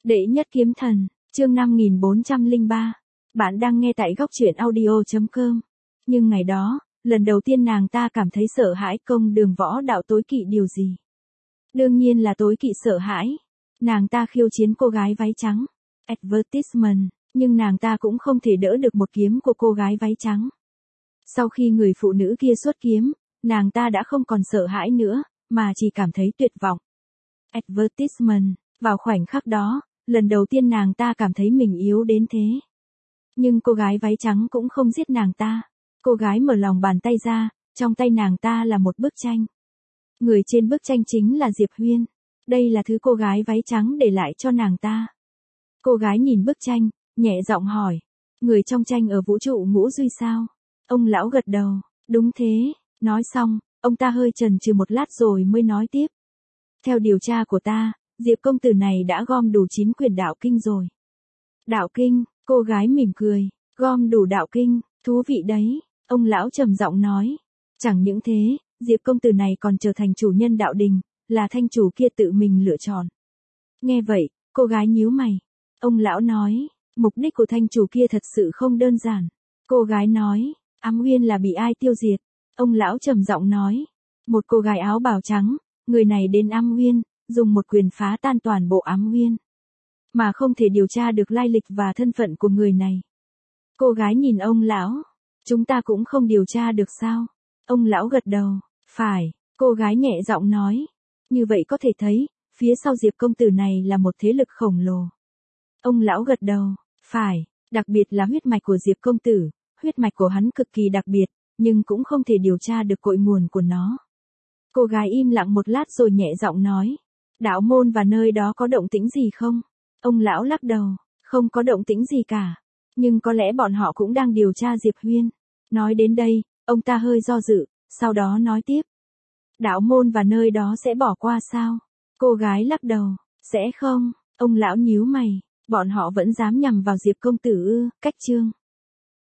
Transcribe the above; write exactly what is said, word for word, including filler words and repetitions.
Đệ nhất kiếm thần, chương năm nghìn bốn trăm lẻ ba. Bạn đang nghe tại góc truyện audio chấm com. Nhưng ngày đó, lần đầu tiên nàng ta cảm thấy sợ hãi. Công đường võ đạo tối kỵ điều gì? Đương nhiên là tối kỵ sợ hãi. Nàng ta khiêu chiến cô gái váy trắng. Advertisement, nhưng nàng ta cũng không thể đỡ được một kiếm của cô gái váy trắng. Sau khi người phụ nữ kia xuất kiếm, nàng ta đã không còn sợ hãi nữa, mà chỉ cảm thấy tuyệt vọng. Advertisement, vào khoảnh khắc đó, lần đầu tiên nàng ta cảm thấy mình yếu đến thế. Nhưng cô gái váy trắng cũng không giết nàng ta. Cô gái mở lòng bàn tay ra, trong tay nàng ta là một bức tranh. Người trên bức tranh chính là Diệp Huyên. Đây là thứ cô gái váy trắng để lại cho nàng ta. Cô gái nhìn bức tranh, nhẹ giọng hỏi. Người trong tranh ở vũ trụ ngũ duy sao? Ông lão gật đầu. Đúng thế. Nói xong, ông ta hơi chần chừ một lát rồi mới nói tiếp. Theo điều tra của ta, Diệp công tử này đã gom đủ chín quyển đạo kinh rồi. Đạo kinh, cô gái mỉm cười. Gom đủ đạo kinh, thú vị đấy. Ông lão trầm giọng nói. Chẳng những thế, Diệp công tử này còn trở thành chủ nhân đạo đình, là thanh chủ kia tự mình lựa chọn. Nghe vậy, cô gái nhíu mày. Ông lão nói, mục đích của thanh chủ kia thật sự không đơn giản. Cô gái nói, Ám Uyên là bị ai tiêu diệt? Ông lão trầm giọng nói, một cô gái áo bào trắng, người này đến Ám Uyên, dùng một quyền phá tan toàn bộ Ám Uyên, mà không thể điều tra được lai lịch và thân phận của người này. Cô gái nhìn ông lão, chúng ta cũng không điều tra được sao? Ông lão gật đầu, phải, cô gái nhẹ giọng nói, như vậy có thể thấy, phía sau Diệp công tử này là một thế lực khổng lồ. Ông lão gật đầu, phải, đặc biệt là huyết mạch của Diệp công tử, huyết mạch của hắn cực kỳ đặc biệt, nhưng cũng không thể điều tra được cội nguồn của nó. Cô gái im lặng một lát rồi nhẹ giọng nói, đạo môn và nơi đó có động tĩnh gì không? Ông lão lắc đầu, không có động tĩnh gì cả, nhưng có lẽ bọn họ cũng đang điều tra Diệp Huyên. Nói đến đây, ông ta hơi do dự, sau đó nói tiếp. Đạo môn và nơi đó sẽ bỏ qua sao? Cô gái lắc đầu, sẽ không, ông lão nhíu mày, bọn họ vẫn dám nhằm vào Diệp công tử ư? Cách chương